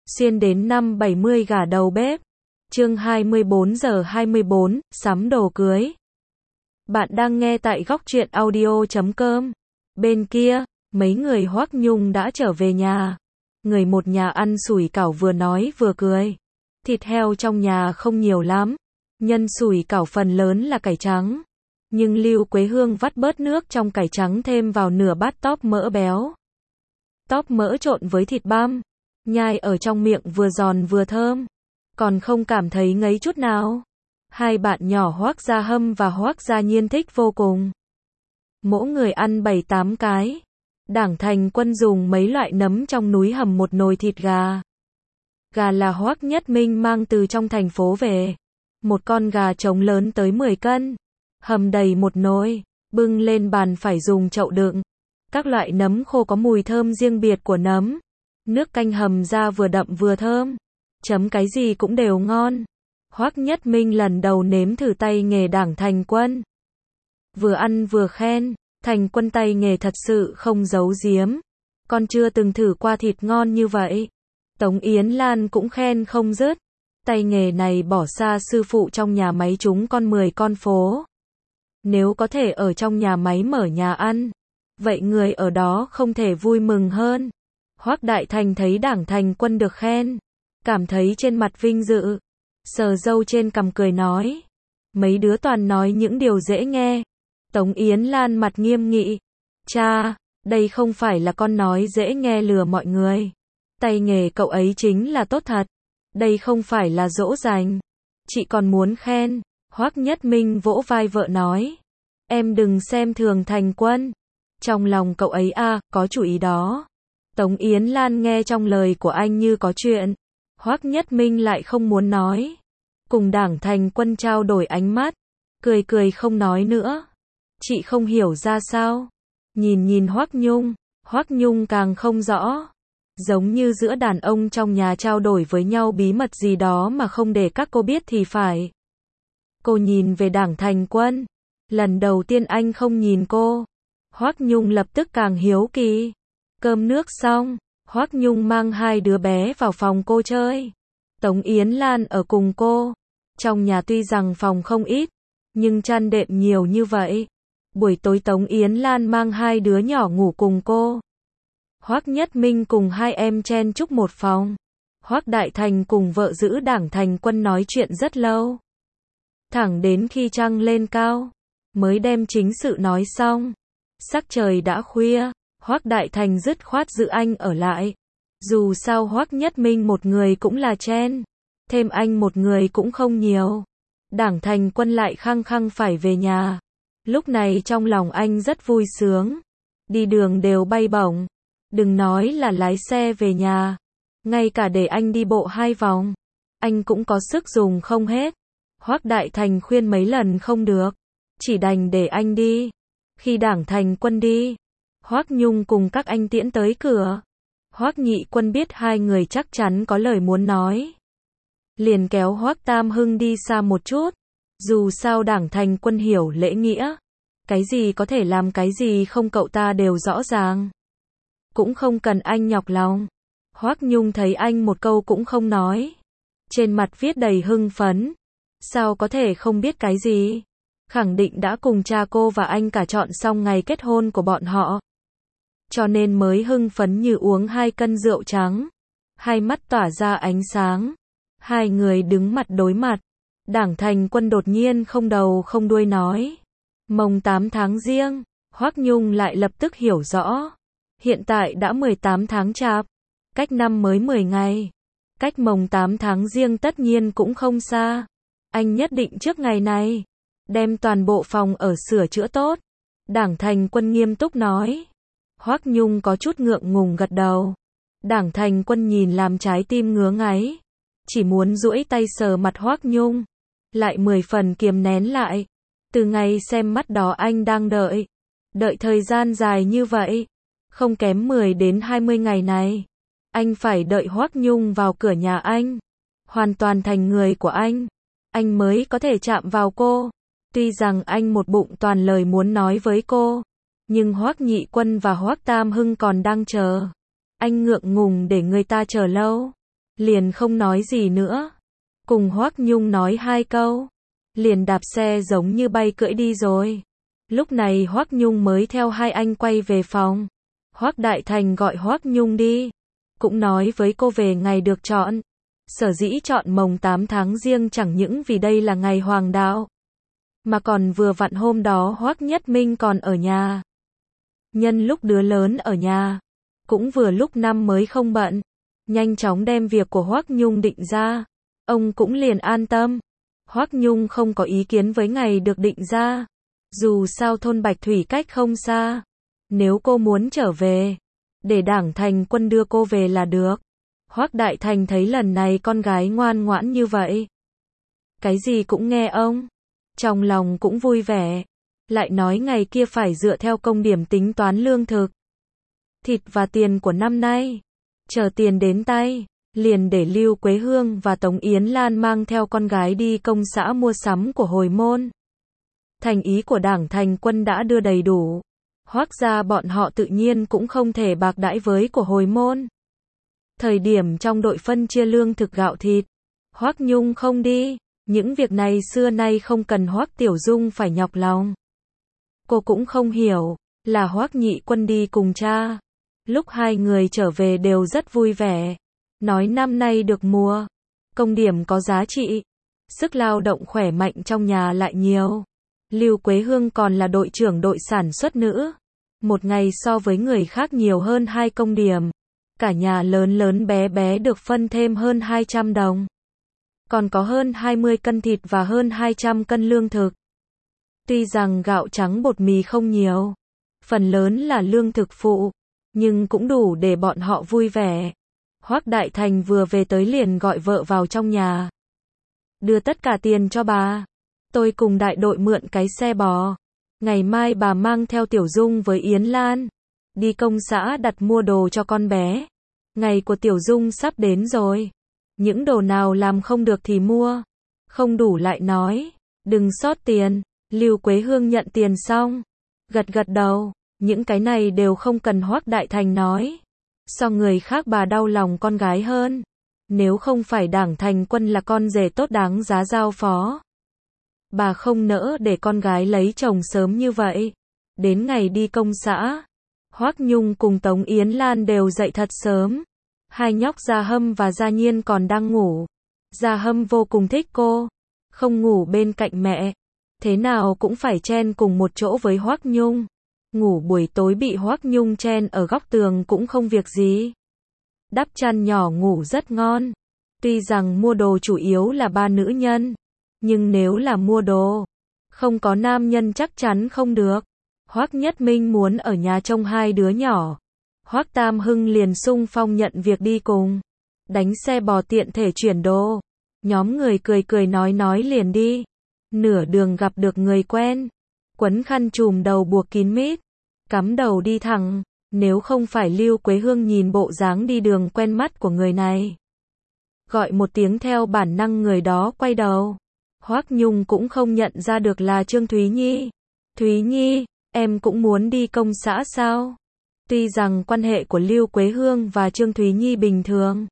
Xuyên đến năm 70 gả đầu bếp. Chương 24:24, sắm đồ cưới. Bạn đang nghe tại Góc Truyện Audio.com. Bên kia, mấy người Hoắc Nhung đã trở về nhà. Người một nhà ăn sủi cảo vừa nói vừa cười. Thịt heo trong nhà không nhiều lắm. Nhân sủi cảo phần lớn là cải trắng. Nhưng Lưu Quế Hương vắt bớt nước trong cải trắng thêm vào nửa bát tóp mỡ béo. Tóp mỡ trộn với thịt băm. Nhai ở trong miệng vừa giòn vừa thơm. Còn không cảm thấy ngấy chút nào. Hai bạn nhỏ Hoắc Gia Hâm và Hoắc Gia Nhiên thích vô cùng. Mỗi người ăn 7-8 cái. Đảng Thành Quân dùng mấy loại nấm trong núi hầm một nồi thịt gà. Gà là Hoắc Nhất Minh mang từ trong thành phố về. Một con gà trống lớn tới 10 cân. Hầm đầy một nồi, bưng lên bàn phải dùng chậu đựng. Các loại nấm khô có mùi thơm riêng biệt của nấm. Nước canh hầm ra vừa đậm vừa thơm. Chấm cái gì cũng đều ngon. Hoắc Nhất Minh lần đầu nếm thử tay nghề Đảng Thành Quân. Vừa ăn vừa khen, Thành Quân tay nghề thật sự không giấu giếm. Con chưa từng thử qua thịt ngon như vậy. Tống Yến Lan cũng khen không dứt. Tay nghề này bỏ xa sư phụ trong nhà máy chúng con 10 con phố. Nếu có thể ở trong nhà máy mở nhà ăn, vậy người ở đó không thể vui mừng hơn. Hoắc Đại Thành thấy Đảng Thành Quân được khen, cảm thấy trên mặt vinh dự, sờ râu trên cằm cười nói. Mấy đứa toàn nói những điều dễ nghe. Tống Yến Lan mặt nghiêm nghị. Cha, đây không phải là con nói dễ nghe lừa mọi người. Tay nghề cậu ấy chính là tốt thật. Đây không phải là dỗ dành. Chị còn muốn khen. Hoắc Nhất Minh vỗ vai vợ nói. Em đừng xem thường Thành Quân. Trong lòng cậu ấy có chủ ý đó. Tống Yến Lan nghe trong lời của anh như có chuyện. Hoắc Nhất Minh lại không muốn nói. Cùng Đảng Thành Quân trao đổi ánh mắt. Cười cười không nói nữa. Chị không hiểu ra sao. Nhìn Hoắc Nhung. Hoắc Nhung càng không rõ. Giống như giữa đàn ông trong nhà trao đổi với nhau bí mật gì đó mà không để các cô biết thì phải. Cô nhìn về Đảng Thành Quân. Lần đầu tiên anh không nhìn cô. Hoắc Nhung lập tức càng hiếu kỳ. Cơm nước xong, Hoắc Nhung mang hai đứa bé vào phòng cô chơi. Tống Yến Lan ở cùng cô. Trong nhà tuy rằng phòng không ít, nhưng chăn đệm nhiều như vậy. Buổi tối Tống Yến Lan mang hai đứa nhỏ ngủ cùng cô. Hoắc Nhất Minh cùng hai em chen chúc một phòng. Hoắc Đại Thành cùng vợ giữ Đảng Thành Quân nói chuyện rất lâu. Thẳng đến khi trăng lên cao, mới đem chính sự nói xong. Sắc trời đã khuya, Hoắc Đại Thành dứt khoát giữ anh ở lại. Dù sao Hoắc Nhất Minh một người cũng là chen, thêm anh một người cũng không nhiều. Đảng Thành Quân lại khăng khăng phải về nhà. Lúc này trong lòng anh rất vui sướng. Đi đường đều bay bổng. Đừng nói là lái xe về nhà. Ngay cả để anh đi bộ 2 vòng, anh cũng có sức dùng không hết. Hoắc Đại Thành khuyên mấy lần không được. Chỉ đành để anh đi. Khi Đảng Thành Quân đi, Hoắc Nhung cùng các anh tiễn tới cửa. Hoắc Nhị Quân biết hai người chắc chắn có lời muốn nói. Liền kéo Hoắc Tam Hưng đi xa một chút. Dù sao Đảng Thành Quân hiểu lễ nghĩa. Cái gì có thể làm cái gì không cậu ta đều rõ ràng. Cũng không cần anh nhọc lòng. Hoắc Nhung thấy anh một câu cũng không nói. Trên mặt viết đầy hưng phấn. Sao có thể không biết cái gì? Khẳng định đã cùng cha cô và anh cả chọn xong ngày kết hôn của bọn họ. Cho nên mới hưng phấn như uống 2 cân rượu trắng. Hai mắt tỏa ra ánh sáng. Hai người đứng mặt đối mặt. Đảng Thành Quân đột nhiên không đầu không đuôi nói. Mồng 8 tháng Giêng. Hoắc Nhung lại lập tức hiểu rõ. Hiện tại đã 18 tháng Chạp. Cách năm mới 10 ngày. Cách mồng 8 tháng Giêng tất nhiên cũng không xa. Anh nhất định trước ngày này đem toàn bộ phòng ở sửa chữa tốt. Đảng Thành Quân nghiêm túc nói. Hoắc Nhung có chút ngượng ngùng gật đầu. Đảng Thành Quân nhìn làm trái tim ngứa ngáy. Chỉ muốn duỗi tay sờ mặt Hoắc Nhung. Lại 10 phần kiềm nén lại. Từ ngày xem mắt đó anh đang đợi. Đợi thời gian dài như vậy. Không kém 10 đến 20 ngày này. Anh phải đợi Hoắc Nhung vào cửa nhà anh. Hoàn toàn thành người của anh. Anh mới có thể chạm vào cô. Tuy rằng anh một bụng toàn lời muốn nói với cô. Nhưng Hoắc Nhị Quân và Hoắc Tam Hưng còn đang chờ. Anh ngượng ngùng để người ta chờ lâu. liền không nói gì nữa. Cùng Hoắc Nhung nói 2 câu, liền đạp xe giống như bay cưỡi đi rồi. Lúc này Hoắc Nhung mới theo hai anh quay về phòng. Hoắc Đại Thành gọi Hoắc Nhung đi, cũng nói với cô về ngày được chọn. Sở dĩ chọn mồng 8 tháng Giêng chẳng những vì đây là ngày hoàng đạo, mà còn vừa vặn hôm đó Hoắc Nhất Minh còn ở nhà. Nhân lúc đứa lớn ở nhà, cũng vừa lúc năm mới không bận, nhanh chóng đem việc của Hoắc Nhung định ra, ông cũng liền an tâm. Hoắc Nhung không có ý kiến với ngày được định ra, dù sao thôn Bạch Thủy cách không xa, nếu cô muốn trở về, để Đảng Thành Quân đưa cô về là được. Hoắc Đại Thành thấy lần này con gái ngoan ngoãn như vậy, cái gì cũng nghe ông, trong lòng cũng vui vẻ, lại nói ngày kia phải dựa theo công điểm tính toán lương thực, thịt và tiền của năm nay. Chờ tiền đến tay, liền để Lưu Quế Hương và Tống Yến Lan mang theo con gái đi công xã mua sắm của hồi môn. Thành ý của Đảng Thành Quân đã đưa đầy đủ, Hoắc gia bọn họ tự nhiên cũng không thể bạc đãi với của hồi môn. Thời điểm trong đội phân chia lương thực gạo thịt, Hoắc Nhung không đi, những việc này xưa nay không cần Hoắc Tiểu Dung phải nhọc lòng. Cô cũng không hiểu, là Hoắc Nhị Quân đi cùng cha. Lúc hai người trở về đều rất vui vẻ, nói năm nay được mùa, công điểm có giá trị, sức lao động khỏe mạnh trong nhà lại nhiều. Lưu Quế Hương còn là đội trưởng đội sản xuất nữ, một ngày so với người khác nhiều hơn 2 công điểm. Cả nhà lớn lớn bé bé được phân thêm hơn 200 đồng. Còn có hơn 20 cân thịt và hơn 200 cân lương thực. Tuy rằng gạo trắng bột mì không nhiều, phần lớn là lương thực phụ, nhưng cũng đủ để bọn họ vui vẻ. Hoắc Đại Thành vừa về tới liền gọi vợ vào trong nhà. Đưa tất cả tiền cho bà. Tôi cùng đại đội mượn cái xe bò. Ngày mai bà mang theo Tiểu Dung với Yến Lan đi công xã đặt mua đồ cho con bé. Ngày của Tiểu Dung sắp đến rồi. Những đồ nào làm không được thì mua. Không đủ lại nói. Đừng sót tiền. Lưu Quế Hương nhận tiền xong, gật gật đầu. Những cái này đều không cần Hoắc Đại Thành nói. So người khác bà đau lòng con gái hơn. Nếu không phải Đảng Thành Quân là con rể tốt đáng giá giao phó, bà không nỡ để con gái lấy chồng sớm như vậy. Đến ngày đi công xã, Hoắc Nhung cùng Tống Yến Lan đều dậy thật sớm. Hai nhóc Gia Hâm và Gia Nhiên còn đang ngủ. Gia Hâm vô cùng thích cô, không ngủ bên cạnh mẹ, thế nào cũng phải chen cùng một chỗ với Hoắc Nhung. Ngủ buổi tối bị Hoắc Nhung chen ở góc tường cũng không việc gì. Đắp chăn nhỏ ngủ rất ngon. Tuy rằng mua đồ chủ yếu là ba nữ nhân, nhưng nếu là mua đồ, không có nam nhân chắc chắn không được. Hoắc Nhất Minh muốn ở nhà trông 2 đứa nhỏ. Hoắc Tam Hưng liền xung phong nhận việc đi cùng. Đánh xe bò tiện thể chuyển đồ. Nhóm người cười cười nói liền đi. Nửa đường gặp được người quen. Quấn khăn trùm đầu buộc kín mít. Cắm đầu đi thẳng. Nếu không phải Lưu Quế Hương nhìn bộ dáng đi đường quen mắt của người này, gọi một tiếng theo bản năng người đó quay đầu. Hoắc Nhung cũng không nhận ra được là Trương Thúy Nhi. Thúy Nhi, em cũng muốn đi công xã sao? Tuy rằng quan hệ của Lưu Quế Hương và Trương Thúy Nhi bình thường,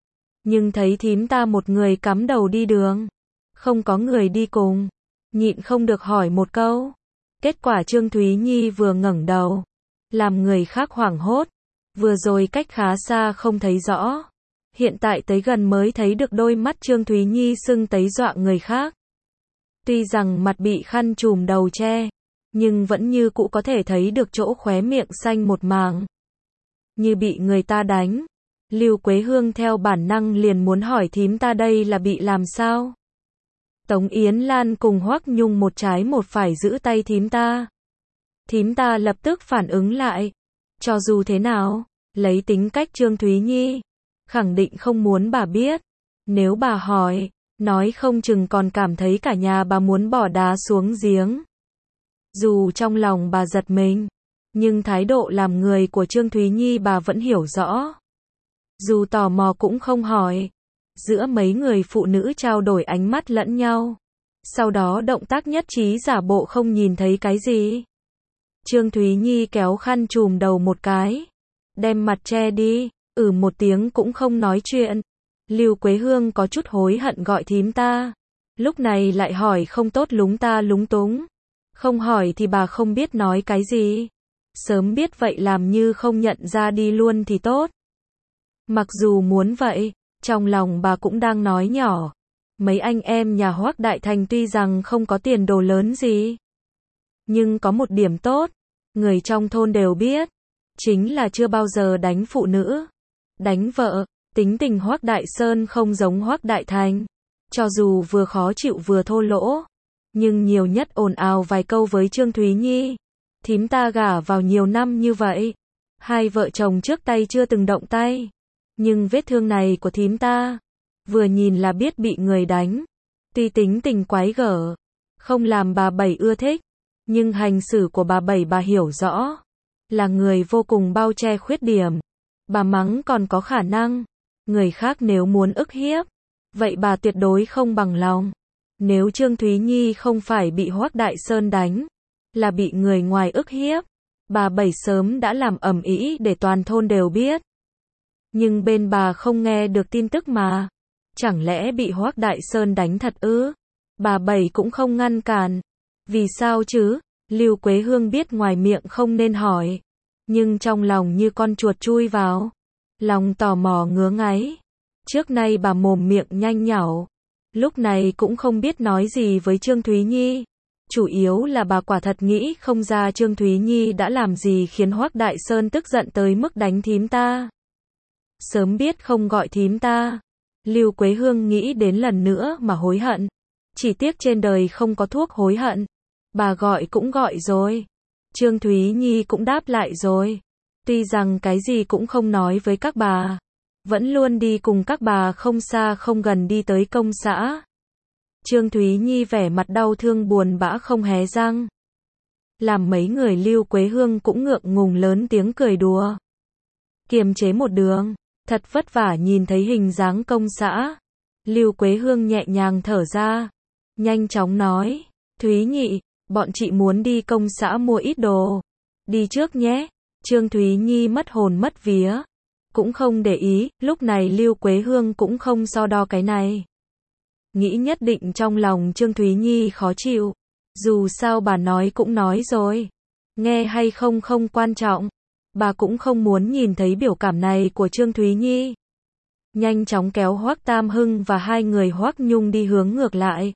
nhưng thấy thím ta một người cắm đầu đi đường, không có người đi cùng, nhịn không được hỏi một câu. Kết quả Trương Thúy Nhi vừa ngẩng đầu, làm người khác hoảng hốt. Vừa rồi cách khá xa không thấy rõ, hiện tại tới gần mới thấy được đôi mắt Trương Thúy Nhi sưng tấy dọa người khác. Tuy rằng mặt bị khăn trùm đầu che, nhưng vẫn như cũ có thể thấy được chỗ khóe miệng xanh một mảng, như bị người ta đánh. Lưu Quế Hương theo bản năng liền muốn hỏi thím ta đây là bị làm sao? Tống Yến Lan cùng Hoắc Nhung một trái một phải giữ tay thím ta. Thím ta lập tức phản ứng lại. Cho dù thế nào, lấy tính cách Trương Thúy Nhi, khẳng định không muốn bà biết. Nếu bà hỏi, nói không chừng còn cảm thấy cả nhà bà muốn bỏ đá xuống giếng. Dù trong lòng bà giật mình, nhưng thái độ làm người của Trương Thúy Nhi bà vẫn hiểu rõ. Dù tò mò cũng không hỏi. Giữa mấy người phụ nữ trao đổi ánh mắt lẫn nhau. Sau đó động tác nhất trí giả bộ không nhìn thấy cái gì. Trương Thúy Nhi kéo khăn trùm đầu một cái, đem mặt che đi, một tiếng cũng không nói chuyện. Lưu Quế Hương có chút hối hận gọi thím ta. Lúc này lại hỏi không tốt lúng ta lúng túng. Không hỏi thì bà không biết nói cái gì. Sớm biết vậy làm như không nhận ra đi luôn thì tốt. Mặc dù muốn vậy, trong lòng bà cũng đang nói nhỏ. Mấy anh em nhà Hoắc Đại Thành tuy rằng không có tiền đồ lớn gì, nhưng có một điểm tốt, người trong thôn đều biết, chính là chưa bao giờ đánh phụ nữ, đánh vợ. Tính tình Hoắc Đại Sơn không giống Hoắc Đại Thành, cho dù vừa khó chịu vừa thô lỗ, nhưng nhiều nhất ồn ào vài câu với Trương Thúy Nhi. Thím ta gả vào nhiều năm như vậy, hai vợ chồng trước tay chưa từng động tay, nhưng vết thương này của thím ta, vừa nhìn là biết bị người đánh. Tuy tính tình quái gở, không làm bà Bảy ưa thích, nhưng hành xử của bà Bảy bà hiểu rõ, là người vô cùng bao che khuyết điểm. Bà mắng còn có khả năng, người khác nếu muốn ức hiếp, vậy bà tuyệt đối không bằng lòng. Nếu Trương Thúy Nhi không phải bị Hoắc Đại Sơn đánh, là bị người ngoài ức hiếp, bà Bảy sớm đã làm ầm ĩ để toàn thôn đều biết. Nhưng bên bà không nghe được tin tức mà. Chẳng lẽ bị Hoắc Đại Sơn đánh thật ư? Bà Bảy cũng không ngăn cản. Vì sao chứ? Lưu Quế Hương biết ngoài miệng không nên hỏi, nhưng trong lòng như con chuột chui vào. Lòng tò mò ngứa ngáy. Trước nay bà mồm miệng nhanh nhảu, lúc này cũng không biết nói gì với Trương Thúy Nhi. Chủ yếu là bà quả thật nghĩ không ra Trương Thúy Nhi đã làm gì khiến Hoắc Đại Sơn tức giận tới mức đánh thím ta. Sớm biết không gọi thím ta. Lưu Quế Hương nghĩ đến lần nữa mà hối hận. Chỉ tiếc trên đời không có thuốc hối hận. Bà gọi cũng gọi rồi. Trương Thúy Nhi cũng đáp lại rồi. Tuy rằng cái gì cũng không nói với các bà, vẫn luôn đi cùng các bà không xa không gần đi tới công xã. Trương Thúy Nhi vẻ mặt đau thương buồn bã không hé răng. Làm mấy người Lưu Quế Hương cũng ngượng ngùng lớn tiếng cười đùa. Kiềm chế một đường, thật vất vả nhìn thấy hình dáng công xã. Lưu Quế Hương nhẹ nhàng thở ra, nhanh chóng nói, Thúy Nhị, bọn chị muốn đi công xã mua ít đồ. Đi trước nhé. Trương Thúy Nhi mất hồn mất vía, cũng không để ý, lúc này Lưu Quế Hương cũng không so đo cái này. Nghĩ nhất định trong lòng Trương Thúy Nhi khó chịu, dù sao bà nói cũng nói rồi, nghe hay không không quan trọng, bà cũng không muốn nhìn thấy biểu cảm này của Trương Thúy Nhi. Nhanh chóng kéo Hoắc Tam Hưng và hai người Hoắc Nhung đi hướng ngược lại.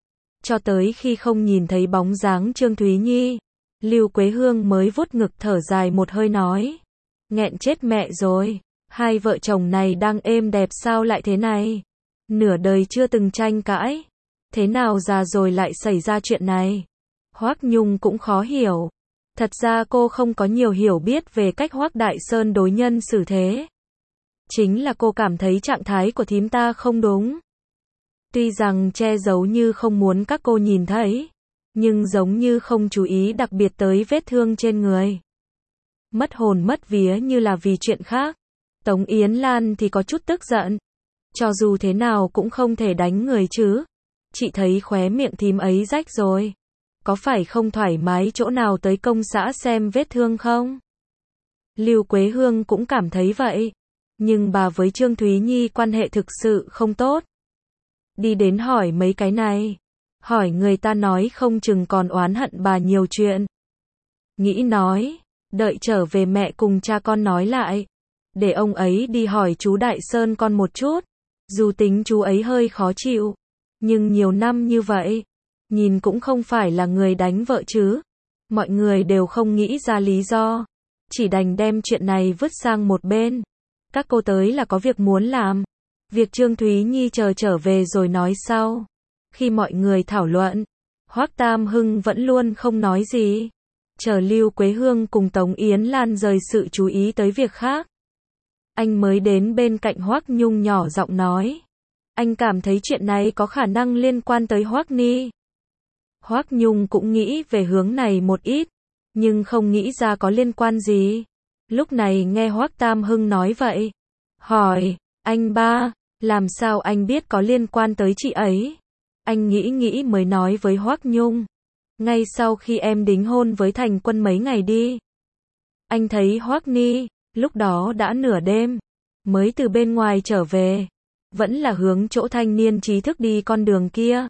Cho tới khi không nhìn thấy bóng dáng Trương Thúy Nhi, Lưu Quế Hương mới vuốt ngực thở dài một hơi nói, nghẹn chết mẹ rồi, hai vợ chồng này đang êm đẹp sao lại thế này, nửa đời chưa từng tranh cãi, thế nào già rồi lại xảy ra chuyện này. Hoắc Nhung cũng khó hiểu, thật ra cô không có nhiều hiểu biết về cách Hoắc Đại Sơn đối nhân xử thế, chính là cô cảm thấy trạng thái của thím ta không đúng. Tuy rằng che giấu như không muốn các cô nhìn thấy, nhưng giống như không chú ý đặc biệt tới vết thương trên người. Mất hồn mất vía như là vì chuyện khác. Tống Yến Lan thì có chút tức giận. Cho dù thế nào cũng không thể đánh người chứ. Chị thấy khóe miệng thím ấy rách rồi. Có phải không thoải mái chỗ nào tới công xã xem vết thương không? Lưu Quế Hương cũng cảm thấy vậy. Nhưng bà với Trương Thúy Nhi quan hệ thực sự không tốt. Đi đến hỏi mấy cái này. Hỏi người ta nói không chừng còn oán hận bà nhiều chuyện. Nghĩ nói, đợi trở về mẹ cùng cha con nói lại. Để ông ấy đi hỏi chú Đại Sơn con một chút. Dù tính chú ấy hơi khó chịu, nhưng nhiều năm như vậy, nhìn cũng không phải là người đánh vợ chứ. Mọi người đều không nghĩ ra lý do, chỉ đành đem chuyện này vứt sang một bên. Các cô tới là có việc muốn làm. Việc Trương Thúy Nhi chờ trở về rồi nói sau. Khi mọi người thảo luận, Hoắc Tam Hưng vẫn luôn không nói gì. Chờ Lưu Quế Hương cùng Tống Yến Lan rời sự chú ý tới việc khác. Anh mới đến bên cạnh Hoắc Nhung nhỏ giọng nói. Anh cảm thấy chuyện này có khả năng liên quan tới Hoắc Ni. Hoắc Nhung cũng nghĩ về hướng này một ít, nhưng không nghĩ ra có liên quan gì. Lúc này nghe Hoắc Tam Hưng nói vậy. Hỏi, anh ba, làm sao anh biết có liên quan tới chị ấy? Anh nghĩ mới nói với Hoắc Nhung. Ngay sau khi em đính hôn với Thành Quân mấy ngày đi. Anh thấy Hoắc Ni, lúc đó đã nửa đêm, mới từ bên ngoài trở về. vẫn là hướng chỗ thanh niên trí thức đi con đường kia.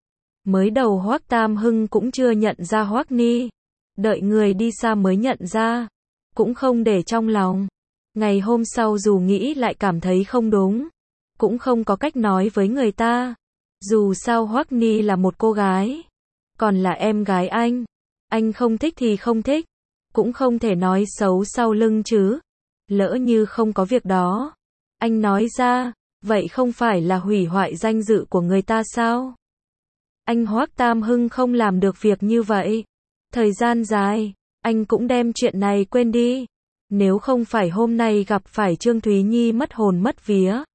Mới đầu Hoắc Tam Hưng cũng chưa nhận ra Hoắc Ni, đợi người đi xa mới nhận ra, cũng không để trong lòng. Ngày hôm sau dù nghĩ lại cảm thấy không đúng, cũng không có cách nói với người ta. Dù sao Hoắc Ni là một cô gái, còn là em gái anh không thích thì không thích, cũng không thể nói xấu sau lưng chứ. Lỡ như không có việc đó, anh nói ra, vậy không phải là hủy hoại danh dự của người ta sao? Anh Hoắc Tam Hưng không làm được việc như vậy. Thời gian dài, anh cũng đem chuyện này quên đi. Nếu không phải hôm nay gặp phải Trương Thúy Nhi mất hồn mất vía,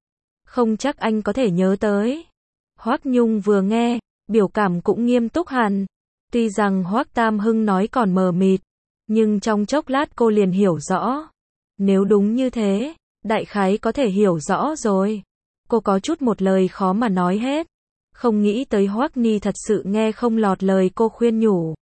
không chắc anh có thể nhớ tới. Hoắc Nhung vừa nghe, biểu cảm cũng nghiêm túc hẳn. Tuy rằng Hoắc Tam Hưng nói còn mờ mịt, nhưng trong chốc lát cô liền hiểu rõ. Nếu đúng như thế, đại khái có thể hiểu rõ rồi. Cô có chút một lời khó mà nói hết. Không nghĩ tới Hoắc Ni thật sự nghe không lọt lời cô khuyên nhủ.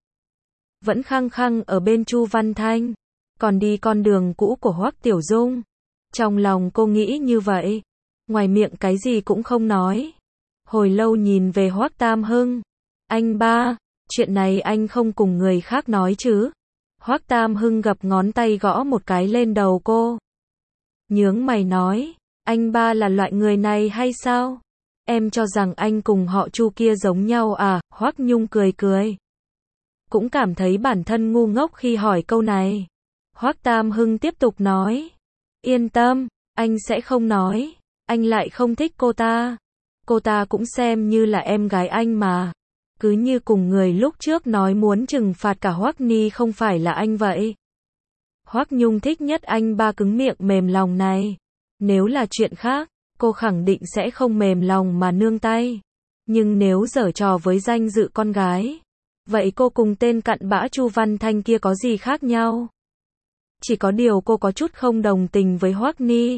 Vẫn khăng khăng ở bên Chu Văn Thanh, còn đi con đường cũ của Hoắc Tiểu Dung. Trong lòng cô nghĩ như vậy, ngoài miệng cái gì cũng không nói. Hồi lâu nhìn về Hoắc Tam Hưng. Anh ba, chuyện này anh không cùng người khác nói chứ? Hoắc Tam Hưng gập ngón tay gõ một cái lên đầu cô. Nhướng mày nói, anh ba là loại người này hay sao? Em cho rằng anh cùng họ Chu kia giống nhau à? Hoắc Nhung cười cười. Cũng cảm thấy bản thân ngu ngốc khi hỏi câu này. Hoắc Tam Hưng tiếp tục nói, yên tâm, anh sẽ không nói, anh lại không thích cô ta. Cô ta cũng xem như là em gái anh mà. Cứ như cùng người lúc trước nói muốn trừng phạt cả Hoắc Ni không phải là anh vậy. Hoắc Nhung thích nhất anh ba cứng miệng mềm lòng này. Nếu là chuyện khác, cô khẳng định sẽ không mềm lòng mà nương tay. Nhưng nếu giở trò với danh dự con gái, vậy cô cùng tên cặn bã Chu Văn Thanh kia có gì khác nhau? Chỉ có điều cô có chút không đồng tình với Hoắc Ni.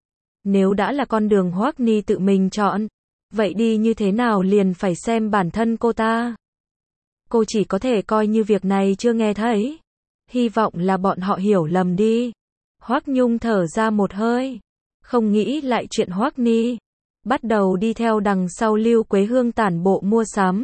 Nếu đã là con đường Hoắc Ni tự mình chọn, vậy đi như thế nào liền phải xem bản thân cô ta. Cô chỉ có thể coi như việc này chưa nghe thấy. Hy vọng là bọn họ hiểu lầm đi. Hoắc Nhung thở ra một hơi, không nghĩ lại chuyện Hoắc Ni. Bắt đầu đi theo đằng sau Lưu Quế Hương tản bộ mua sắm.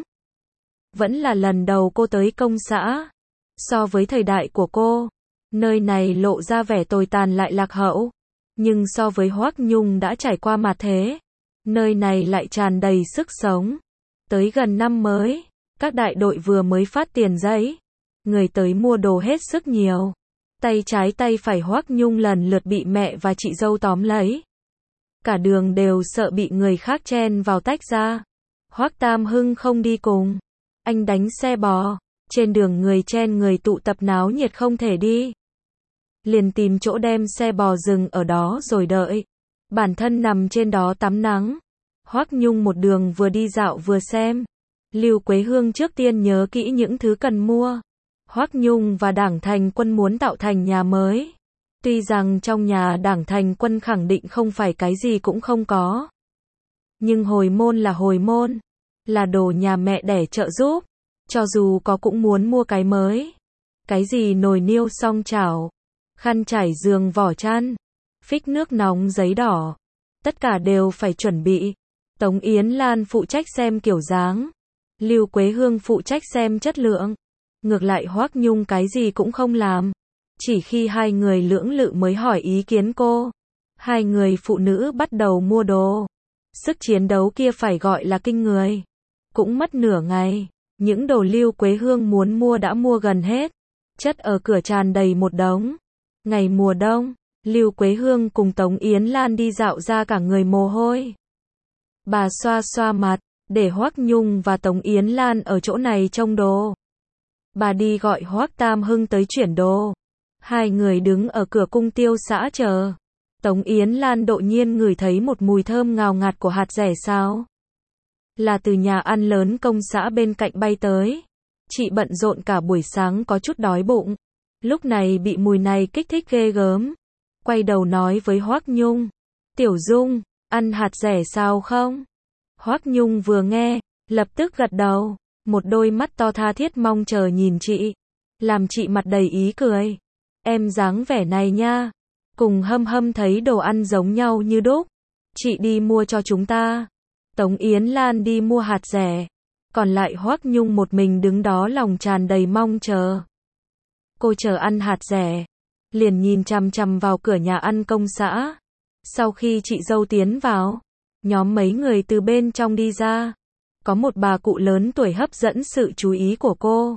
Vẫn là lần đầu cô tới công xã. So với thời đại của cô, nơi này lộ ra vẻ tồi tàn lại lạc hậu. Nhưng so với Hoắc Nhung đã trải qua mặt thế, nơi này lại tràn đầy sức sống. Tới gần năm mới, các đại đội vừa mới phát tiền giấy. Người tới mua đồ hết sức nhiều. Tay trái tay phải Hoắc Nhung lần lượt bị mẹ và chị dâu tóm lấy. Cả đường đều sợ bị người khác chen vào tách ra. Hoắc Tam Hưng không đi cùng. Anh đánh xe bò. Trên đường người chen người tụ tập náo nhiệt không thể đi. Liền tìm chỗ đem xe bò dừng ở đó rồi đợi. Bản thân nằm trên đó tắm nắng. Hoắc Nhung một đường vừa đi dạo vừa xem. Lưu Quế Hương trước tiên nhớ kỹ những thứ cần mua. Hoắc Nhung và Đảng Thành Quân muốn tạo thành nhà mới. Tuy rằng trong nhà Đảng Thành Quân khẳng định không phải cái gì cũng không có. Nhưng hồi môn là hồi môn. Là đồ nhà mẹ đẻ trợ giúp. Cho dù có cũng muốn mua cái mới. Cái gì nồi niêu song chảo, khăn trải giường vỏ chăn, phích nước nóng giấy đỏ. Tất cả đều phải chuẩn bị. Tống Yến Lan phụ trách xem kiểu dáng. Lưu Quế Hương phụ trách xem chất lượng. Ngược lại Hoắc Nhung cái gì cũng không làm. Chỉ khi hai người lưỡng lự mới hỏi ý kiến cô. Hai người phụ nữ bắt đầu mua đồ. Sức chiến đấu kia phải gọi là kinh người. Cũng mất nửa ngày. Những đồ Lưu Quế Hương muốn mua đã mua gần hết. Chất ở cửa tràn đầy một đống. Ngày mùa đông, Lưu Quế Hương cùng Tống Yến Lan đi dạo ra cả người mồ hôi. Bà xoa xoa mặt, để Hoắc Nhung và Tống Yến Lan ở chỗ này trông đồ. Bà đi gọi Hoắc Tam Hưng tới chuyển đồ. Hai người đứng ở cửa cung tiêu xã chờ. Tống Yến Lan đột nhiên ngửi thấy một mùi thơm ngào ngạt của hạt dẻ sao. Là từ nhà ăn lớn công xã bên cạnh bay tới. Chị bận rộn cả buổi sáng có chút đói bụng. Lúc này bị mùi này kích thích ghê gớm. Quay đầu nói với Hoắc Nhung. Tiểu Dung, ăn hạt dẻ sao không? Hoắc Nhung vừa nghe, lập tức gật đầu. Một đôi mắt to tha thiết mong chờ nhìn chị. Làm chị mặt đầy ý cười. Em dáng vẻ này nha. Cùng Hâm Hâm thấy đồ ăn giống nhau như đúc. Chị đi mua cho chúng ta. Tống Yến Lan đi mua hạt dẻ. Còn lại Hoắc Nhung một mình đứng đó lòng tràn đầy mong chờ. Cô chờ ăn hạt dẻ, liền nhìn chằm chằm vào cửa nhà ăn công xã. Sau khi chị dâu tiến vào, nhóm mấy người từ bên trong đi ra. Có một bà cụ lớn tuổi hấp dẫn sự chú ý của cô.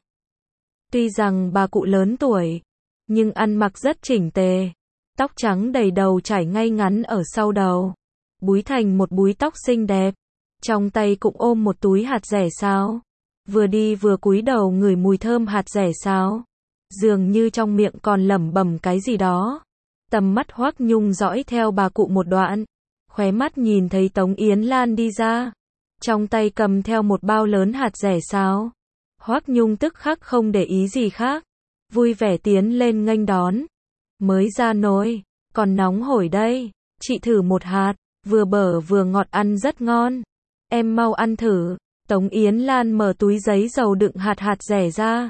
Tuy rằng bà cụ lớn tuổi, nhưng ăn mặc rất chỉnh tề. Tóc trắng đầy đầu chải ngay ngắn ở sau đầu, búi thành một búi tóc xinh đẹp. Trong tay cũng ôm một túi hạt dẻ xào. Vừa đi vừa cúi đầu ngửi mùi thơm hạt dẻ xào. Dường như trong miệng còn lẩm bẩm cái gì đó. Tầm mắt Hoắc Nhung dõi theo bà cụ một đoạn. Khóe mắt nhìn thấy Tống Yến Lan đi ra. Trong tay cầm theo một bao lớn hạt dẻ xào. Hoắc Nhung tức khắc không để ý gì khác. Vui vẻ tiến lên nghênh đón. Mới ra nồi, còn nóng hổi đây. Chị thử một hạt, vừa bở vừa ngọt ăn rất ngon. Em mau ăn thử. Tống Yến Lan mở túi giấy dầu đựng hạt dẻ ra.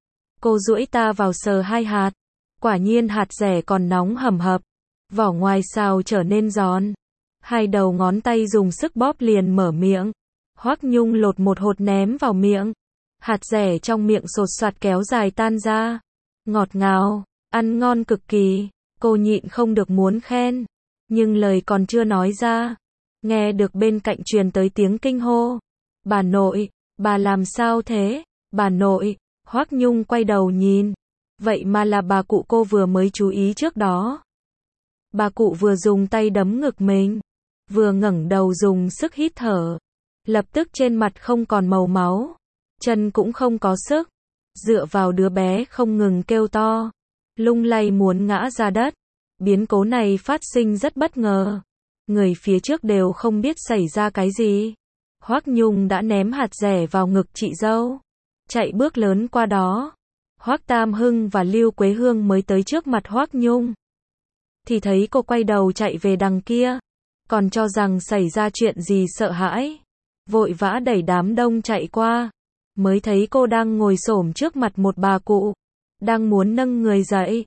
Cô duỗi ta vào sờ hai hạt. Quả nhiên hạt dẻ còn nóng hầm hập. Vỏ ngoài xào trở nên giòn. Hai đầu ngón tay dùng sức bóp liền mở miệng. Hoắc Nhung lột một hột ném vào miệng. Hạt dẻ trong miệng sột soạt kéo dài tan ra. Ngọt ngào, ăn ngon cực kỳ. Cô nhịn không được muốn khen. Nhưng lời còn chưa nói ra. Nghe được bên cạnh truyền tới tiếng kinh hô. Bà nội, bà làm sao thế? Bà nội. Hoắc Nhung quay đầu nhìn. Vậy mà là bà cụ cô vừa mới chú ý trước đó. Bà cụ vừa dùng tay đấm ngực mình, vừa ngẩng đầu dùng sức hít thở. Lập tức trên mặt không còn màu máu, chân cũng không có sức. Dựa vào đứa bé không ngừng kêu to, lung lay muốn ngã ra đất. Biến cố này phát sinh rất bất ngờ. Người phía trước đều không biết xảy ra cái gì. Hoắc Nhung đã ném hạt dẻ vào ngực chị dâu. Chạy bước lớn qua đó. Hoắc Tam Hưng và Lưu Quế Hương mới tới trước mặt Hoắc Nhung. Thì thấy cô quay đầu chạy về đằng kia. Còn cho rằng xảy ra chuyện gì sợ hãi. Vội vã đẩy đám đông chạy qua. Mới thấy cô đang ngồi xổm trước mặt một bà cụ. Đang muốn nâng người dậy.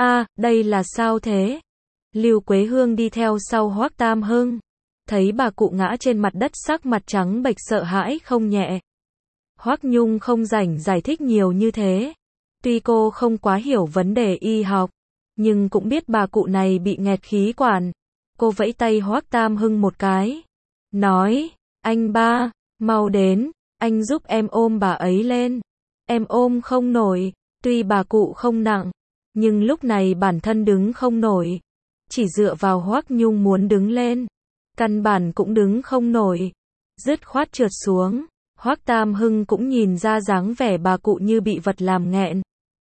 Đây là sao thế? Lưu Quế Hương đi theo sau Hoắc Tam Hưng. Thấy bà cụ ngã trên mặt đất sắc mặt trắng bệch sợ hãi không nhẹ. Hoắc Nhung không rảnh giải thích nhiều như thế. Tuy cô không quá hiểu vấn đề y học, nhưng cũng biết bà cụ này bị nghẹt khí quản. Cô vẫy tay Hoắc Tam Hưng một cái. Nói, anh ba, mau đến, anh giúp em ôm bà ấy lên. Em ôm không nổi, tuy bà cụ không nặng, nhưng lúc này bản thân đứng không nổi. Chỉ dựa vào Hoắc Nhung muốn đứng lên, căn bản cũng đứng không nổi. Dứt khoát trượt xuống. Hoắc Tam Hưng cũng nhìn ra dáng vẻ bà cụ như bị vật làm nghẹn.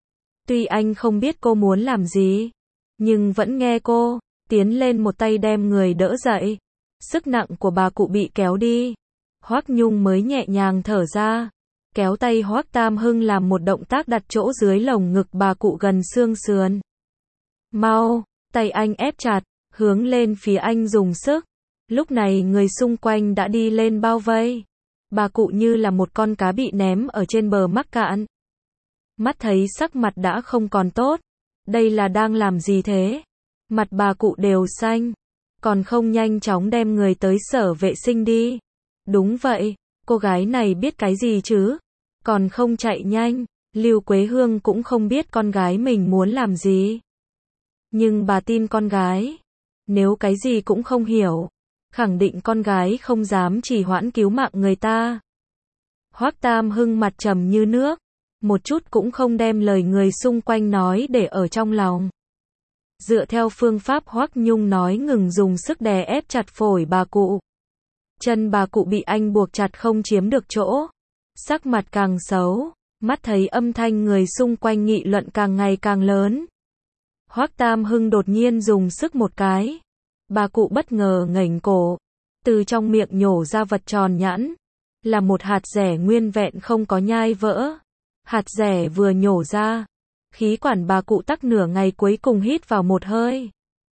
Tuy anh không biết cô muốn làm gì, nhưng vẫn nghe cô, tiến lên một tay đem người đỡ dậy. Sức nặng của bà cụ bị kéo đi. Hoắc Nhung mới nhẹ nhàng thở ra, kéo tay Hoắc Tam Hưng làm một động tác đặt chỗ dưới lồng ngực bà cụ gần xương sườn. Mau, tay anh ép chặt, hướng lên phía anh dùng sức. Lúc này người xung quanh đã đi lên bao vây. Bà cụ như là một con cá bị ném ở trên bờ mắc cạn. Mắt thấy sắc mặt đã không còn tốt. Đây là đang làm gì thế? Mặt bà cụ đều xanh. Còn không nhanh chóng đem người tới sở vệ sinh đi. Đúng vậy, cô gái này biết cái gì chứ? Còn không chạy nhanh. Lưu Quế Hương cũng không biết con gái mình muốn làm gì. Nhưng bà tin con gái. Nếu cái gì cũng không hiểu, khẳng định con gái không dám trì hoãn cứu mạng người ta. Hoắc Tam Hưng mặt trầm như nước, một chút cũng không đem lời người xung quanh nói để ở trong lòng. Dựa theo phương pháp Hoắc Nhung nói ngừng dùng sức đè ép chặt phổi bà cụ. Chân bà cụ bị anh buộc chặt không chiếm được chỗ. Sắc mặt càng xấu, mắt thấy âm thanh người xung quanh nghị luận càng ngày càng lớn. Hoắc Tam Hưng đột nhiên dùng sức một cái. Bà cụ bất ngờ ngẩng cổ, từ trong miệng nhổ ra vật tròn nhẵn, là một hạt dẻ nguyên vẹn không có nhai vỡ. Hạt dẻ vừa nhổ ra, khí quản bà cụ tắc nửa ngày cuối cùng hít vào một hơi.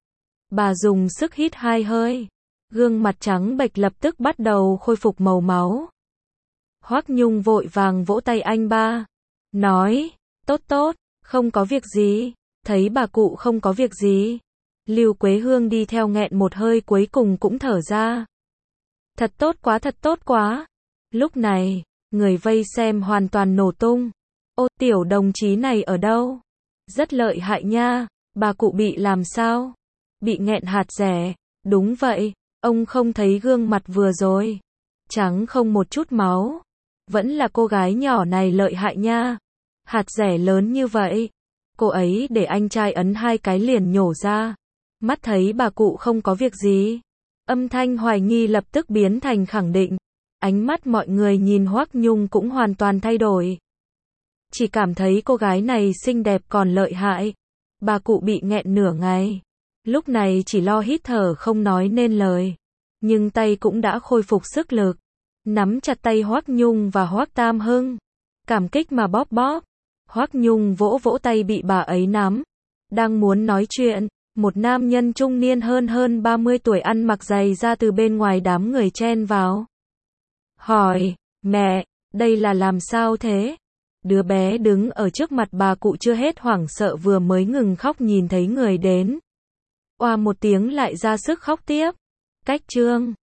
Bà dùng sức hít hai hơi, gương mặt trắng bệch lập tức bắt đầu khôi phục màu máu. Hoắc Nhung vội vàng vỗ tay anh ba, nói, tốt tốt, không có việc gì. Thấy bà cụ không có việc gì, Lưu Quế Hương đi theo nghẹn một hơi cuối cùng cũng thở ra. Thật tốt quá. Lúc này, người vây xem hoàn toàn nổ tung. Ô, tiểu đồng chí này ở đâu? Rất lợi hại nha, bà cụ bị làm sao? Bị nghẹn hạt rẻ. Đúng vậy, ông không thấy gương mặt vừa rồi. Trắng không một chút máu. Vẫn là cô gái nhỏ này lợi hại nha. Hạt rẻ lớn như vậy. Cô ấy để anh trai ấn 2 cái liền nhổ ra. Mắt thấy bà cụ không có việc gì. Âm thanh hoài nghi lập tức biến thành khẳng định. Ánh mắt mọi người nhìn Hoắc Nhung cũng hoàn toàn thay đổi. Chỉ cảm thấy cô gái này xinh đẹp còn lợi hại. Bà cụ bị nghẹn nửa ngày. Lúc này chỉ lo hít thở không nói nên lời. Nhưng tay cũng đã khôi phục sức lực. Nắm chặt tay Hoắc Nhung và Hoắc Tam Hưng. Cảm kích mà bóp bóp. Hoắc Nhung vỗ vỗ tay bị bà ấy nắm. Đang muốn nói chuyện, một nam nhân trung niên hơn 30 tuổi ăn mặc dày ra từ bên ngoài đám người chen vào. Hỏi, mẹ, đây là làm sao thế? Đứa bé đứng ở trước mặt bà cụ chưa hết hoảng sợ vừa mới ngừng khóc nhìn thấy người đến. Oa một tiếng lại ra sức khóc tiếp. Cách chương